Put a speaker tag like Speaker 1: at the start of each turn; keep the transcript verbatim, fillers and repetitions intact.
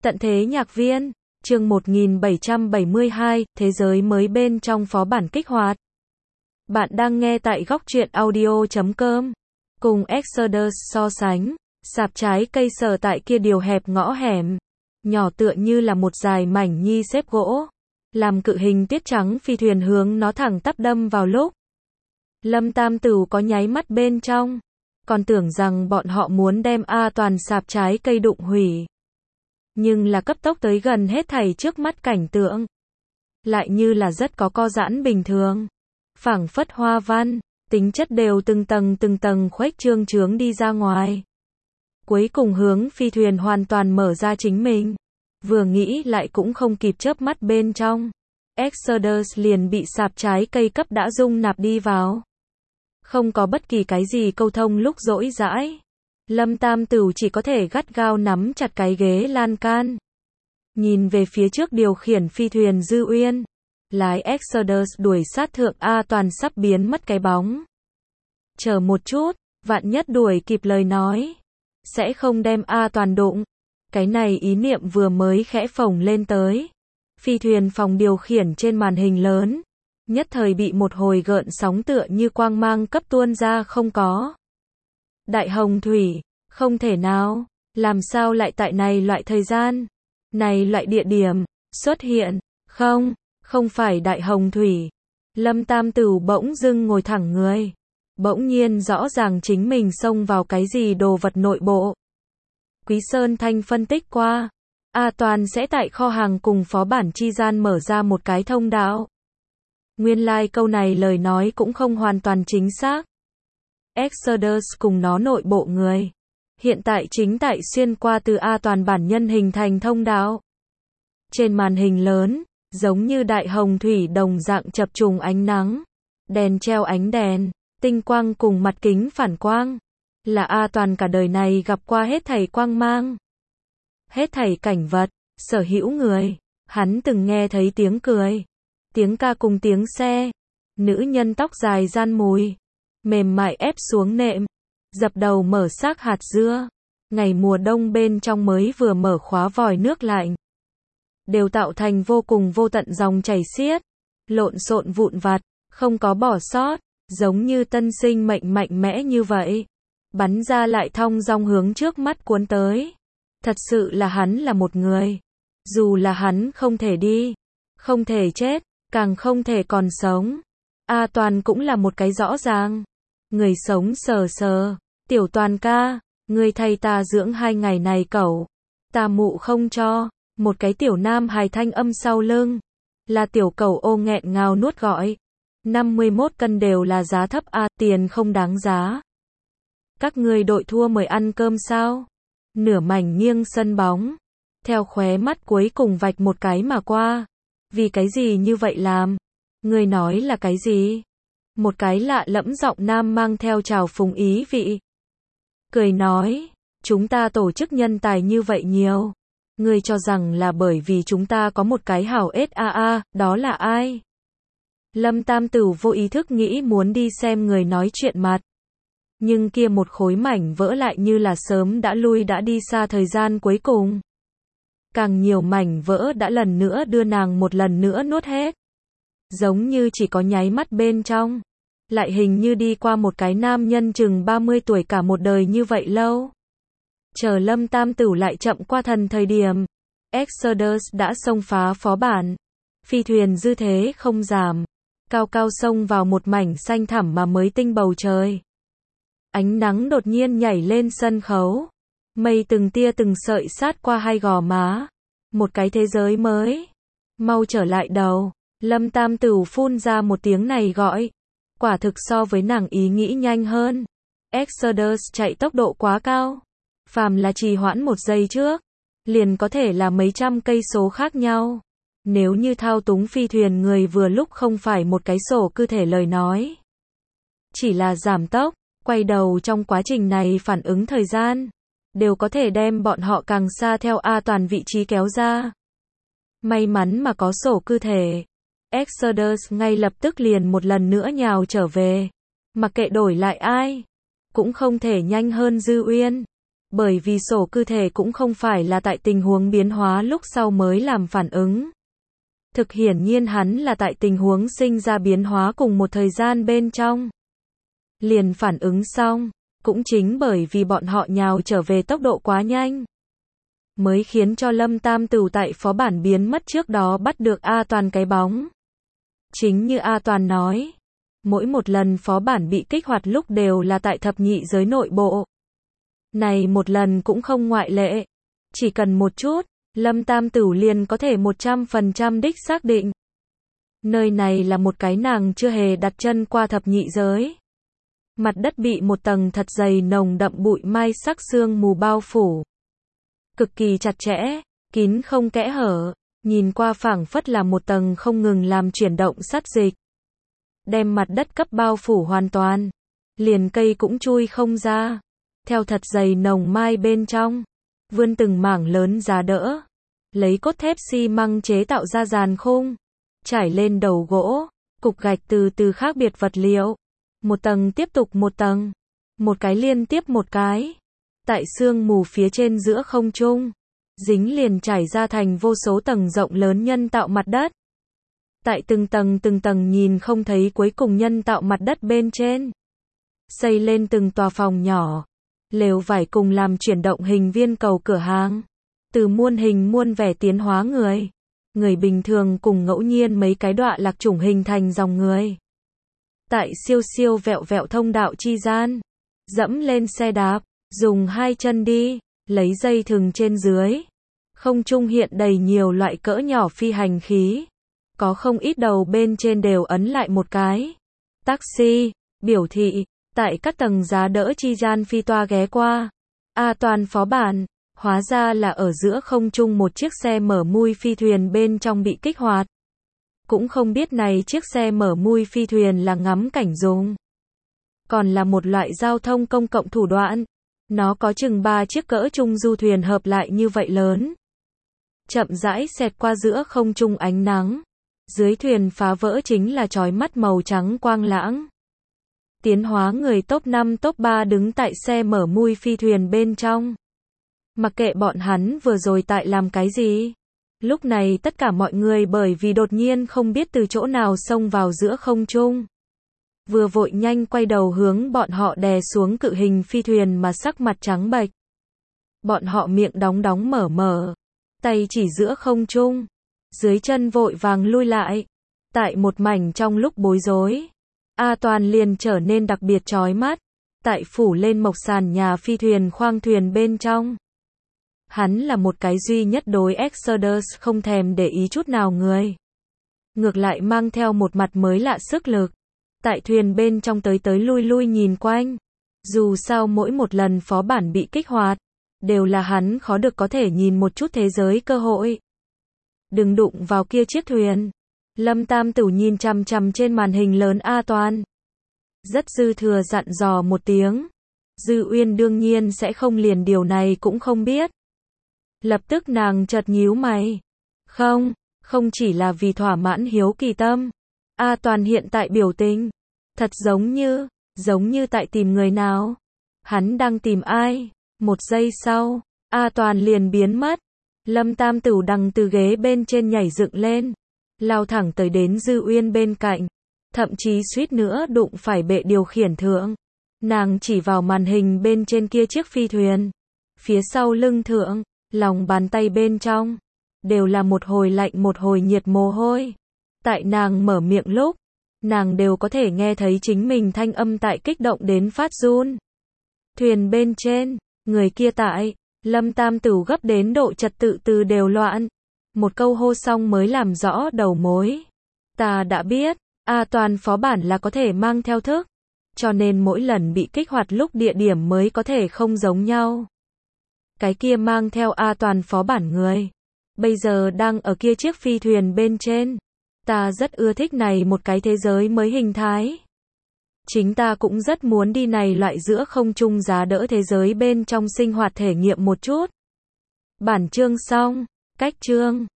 Speaker 1: Tận thế nhạc viên, chương một nghìn bảy trăm bảy mươi hai, thế giới mới bên trong phó bản kích hoạt. Bạn đang nghe tại góc truyện audio chấm com. Cùng Exodus so sánh, sạp trái cây sở tại kia điều hẹp ngõ hẻm, nhỏ tựa như là một dải mảnh nhi xếp gỗ, làm cự hình tiết trắng phi thuyền hướng nó thẳng tắp đâm vào lúc. Lâm Tam Tửu có nháy mắt bên trong, còn tưởng rằng bọn họ muốn đem A toàn sạp trái cây đụng hủy. Nhưng là cấp tốc tới gần hết thảy trước mắt cảnh tượng. Lại như là rất có co giãn bình thường. Phảng phất hoa văn, tính chất đều từng tầng từng tầng khuếch trương trướng đi ra ngoài. Cuối cùng hướng phi thuyền hoàn toàn mở ra chính mình. Vừa nghĩ lại cũng không kịp chớp mắt bên trong. Exodus liền bị sạp trái cây cấp đã dung nạp đi vào. Không có bất kỳ cái gì câu thông lúc rỗi rãi. Lâm Tam Tửu chỉ có thể gắt gao nắm chặt cái ghế lan can. Nhìn về phía trước điều khiển phi thuyền Dư Uyên. Lái Exodus đuổi sát thượng A toàn sắp biến mất cái bóng. Chờ một chút, vạn nhất đuổi kịp lời nói. Sẽ không đem A toàn đụng. Cái này ý niệm vừa mới khẽ phồng lên tới. Phi thuyền phòng điều khiển trên màn hình lớn. Nhất thời bị một hồi gợn sóng tựa như quang mang cấp tuôn ra không có. Đại Hồng Thủy, không thể nào, làm sao lại tại này loại thời gian, này loại địa điểm, xuất hiện, không, không phải Đại Hồng Thủy. Lâm Tam Tửu bỗng dưng ngồi thẳng người, bỗng nhiên rõ ràng chính mình xông vào cái gì đồ vật nội bộ. Quý Sơn Thanh phân tích qua, A toàn sẽ tại kho hàng cùng phó bản chi gian mở ra một cái thông đạo. Nguyên lai like câu này lời nói cũng không hoàn toàn chính xác. Exodus cùng nó nội bộ người. Hiện tại chính tại xuyên qua từ A toàn bản nhân hình thành thông đạo. Trên màn hình lớn, giống như đại hồng thủy đồng dạng chập trùng ánh nắng. Đèn treo ánh đèn, tinh quang cùng mặt kính phản quang. Là A toàn cả đời này gặp qua hết thảy quang mang. Hết thảy cảnh vật, sở hữu người. Hắn từng nghe thấy tiếng cười. Tiếng ca cùng tiếng xe. Nữ nhân tóc dài gian mùi. Mềm mại ép xuống nệm, dập đầu mở xác hạt dưa, ngày mùa đông bên trong mới vừa mở khóa vòi nước lạnh, đều tạo thành vô cùng vô tận dòng chảy xiết, lộn xộn vụn vặt, không có bỏ sót, giống như tân sinh mệnh mạnh mẽ như vậy, bắn ra lại thong dong hướng trước mắt cuốn tới. Thật sự là hắn là một người, dù là hắn không thể đi, không thể chết, càng không thể còn sống. A toàn cũng là một cái rõ ràng. Người sống sờ sờ, tiểu toàn ca, người thay ta dưỡng hai ngày này cẩu, ta mụ không cho, một cái tiểu nam hài thanh âm sau lưng, là tiểu cẩu ô nghẹn ngào nuốt gọi, năm mươi mốt cân đều là giá thấp a, tiền không đáng giá. Các người đội thua mời ăn cơm sao? Nửa mảnh nghiêng sân bóng, theo khóe mắt cuối cùng vạch một cái mà qua, vì cái gì như vậy làm? Người nói là cái gì? Một cái lạ lẫm giọng nam mang theo trào phúng ý vị. Cười nói, chúng ta tổ chức nhân tài như vậy nhiều. Ngươi cho rằng là bởi vì chúng ta có một cái hảo ét a a, đó là ai? Lâm Tam Tửu vô ý thức nghĩ muốn đi xem người nói chuyện mặt. Nhưng kia một khối mảnh vỡ lại như là sớm đã lui đã đi xa thời gian cuối cùng. Càng nhiều mảnh vỡ đã lần nữa đưa nàng một lần nữa nuốt hết. Giống như chỉ có nháy mắt bên trong. Lại hình như đi qua một cái nam nhân chừng ba mươi tuổi cả một đời như vậy lâu. Chờ Lâm Tam Tửu lại chậm qua thần thời điểm. Exodus đã xông phá phó bản. Phi thuyền dư thế không giảm. Cao cao xông vào một mảnh xanh thẳm mà mới tinh bầu trời. Ánh nắng đột nhiên nhảy lên sân khấu. Mây từng tia từng sợi sát qua hai gò má. Một cái thế giới mới. Mau trở lại đầu. Lâm Tam Tửu phun ra một tiếng này gọi. Quả thực so với nàng ý nghĩ nhanh hơn. Exodus chạy tốc độ quá cao. Phàm là trì hoãn một giây trước, liền có thể là mấy trăm cây số khác nhau. Nếu như thao túng phi thuyền người vừa lúc không phải một cái sổ cư thể lời nói. Chỉ là giảm tốc, quay đầu trong quá trình này phản ứng thời gian. Đều có thể đem bọn họ càng xa theo A toàn vị trí kéo ra. May mắn mà có sổ cư thể. Exodus ngay lập tức liền một lần nữa nhào trở về. Mặc kệ đổi lại ai, cũng không thể nhanh hơn Dư Uyên. bởi vì sổ cụ thể cũng không phải là tại tình huống biến hóa lúc sau mới làm phản ứng. Thực hiển nhiên hắn là tại tình huống sinh ra biến hóa cùng một thời gian bên trong. Liền phản ứng xong, cũng chính bởi vì bọn họ nhào trở về tốc độ quá nhanh, mới khiến cho Lâm Tam Tửu tại phó bản biến mất trước đó bắt được A Toàn cái bóng. Chính như A Toàn nói, mỗi một lần phó bản bị kích hoạt lúc đều là tại thập nhị giới nội bộ. Này một lần cũng không ngoại lệ. Chỉ cần một chút, Lâm Tam Tửu liền có thể một trăm phần trăm đích xác định. Nơi này là một cái nàng chưa hề đặt chân qua thập nhị giới. Mặt đất bị một tầng thật dày nồng đậm bụi mai sắc sương mù bao phủ. Cực kỳ chặt chẽ, kín không kẽ hở, nhìn qua phảng phất là một tầng không ngừng làm chuyển động sát dịch. Đem mặt đất cấp bao phủ hoàn toàn, liền cây cũng chui không ra. Theo thật dày nồng mai bên trong, vươn từng mảng lớn giá đỡ, lấy cốt thép xi măng chế tạo ra giàn khung, trải lên đầu gỗ, cục gạch từ từ khác biệt vật liệu, một tầng tiếp tục một tầng, một cái liên tiếp một cái, tại sương mù phía trên giữa không trung, dính liền trải ra thành vô số tầng rộng lớn nhân tạo mặt đất. Tại từng tầng từng tầng nhìn không thấy cuối cùng nhân tạo mặt đất bên trên, xây lên từng tòa phòng nhỏ, lều vải cùng làm chuyển động hình viên cầu cửa hàng, từ muôn hình muôn vẻ tiến hóa người, người bình thường cùng ngẫu nhiên mấy cái đọa lạc chủng hình thành dòng người. Tại siêu siêu vẹo vẹo thông đạo chi gian, dẫm lên xe đạp, dùng hai chân đi, lấy dây thừng trên dưới. Không trung hiện đầy nhiều loại cỡ nhỏ phi hành khí, có không ít đầu bên trên đều ấn lại một cái taxi, biểu thị tại các tầng giá đỡ chi gian phi toa ghé qua. A Toàn phó bản, hóa ra là ở giữa không trung một chiếc xe mở mui phi thuyền bên trong bị kích hoạt. Cũng không biết này chiếc xe mở mui phi thuyền là ngắm cảnh dùng, còn là một loại giao thông công cộng thủ đoạn. Nó có chừng ba chiếc cỡ trung du thuyền hợp lại như vậy lớn. Chậm rãi xẹt qua giữa không trung ánh nắng. Dưới thuyền phá vỡ chính là chói mắt màu trắng quang lãng. Tiến hóa người top năm top ba đứng tại xe mở mui phi thuyền bên trong. Mặc kệ bọn hắn vừa rồi tại làm cái gì. Lúc này tất cả mọi người bởi vì đột nhiên không biết từ chỗ nào xông vào giữa không trung. Vừa vội nhanh quay đầu hướng bọn họ đè xuống cự hình phi thuyền mà sắc mặt trắng bệch. Bọn họ miệng đóng đóng mở mở, tay chỉ giữa không trung, dưới chân vội vàng lui lại. Tại một mảnh trong lúc bối rối, A Toàn liền trở nên đặc biệt chói mắt, tại phủ lên mộc sàn nhà phi thuyền khoang thuyền bên trong. Hắn là một cái duy nhất đối Exodus không thèm để ý chút nào người. Ngược lại mang theo một mặt mới lạ sức lực. Tại thuyền bên trong tới tới lui lui nhìn quanh. Dù sao mỗi một lần phó bản bị kích hoạt, đều là hắn khó được có thể nhìn một chút thế giới cơ hội. Đừng đụng vào kia chiếc thuyền. Lâm Tam Tửu nhìn chằm chằm trên màn hình lớn A Toàn. Rất dư thừa dặn dò một tiếng. Dư Uyên đương nhiên sẽ không liền điều này cũng không biết. Lập tức nàng chợt nhíu mày. Không, không chỉ là vì thỏa mãn hiếu kỳ tâm. A Toàn hiện tại biểu tình, thật giống như, giống như tại tìm người nào. Hắn đang tìm ai? Một giây sau, A Toàn liền biến mất. Lâm Tam Tửu đằng từ ghế bên trên nhảy dựng lên, lao thẳng tới đến Dư Uyên bên cạnh, thậm chí suýt nữa đụng phải bệ điều khiển thượng. Nàng chỉ vào màn hình bên trên kia chiếc phi thuyền, phía sau lưng thượng, lòng bàn tay bên trong, đều là một hồi lạnh một hồi nhiệt mồ hôi. Tại nàng mở miệng lúc, nàng đều có thể nghe thấy chính mình thanh âm tại kích động đến phát run. Thuyền bên trên, người kia tại, Lâm Tam Tửu gấp đến độ trật tự từ đều loạn. Một câu hô xong mới làm rõ đầu mối. Ta đã biết, A Toàn phó bản là có thể mang theo thức, cho nên mỗi lần bị kích hoạt lúc địa điểm mới có thể không giống nhau. Cái kia mang theo A Toàn phó bản người, bây giờ đang ở kia chiếc phi thuyền bên trên. Ta rất ưa thích này một cái thế giới mới hình thái. Chính ta cũng rất muốn đi này loại giữa không trung giá đỡ thế giới bên trong sinh hoạt thể nghiệm một chút. Bản chương xong, cách chương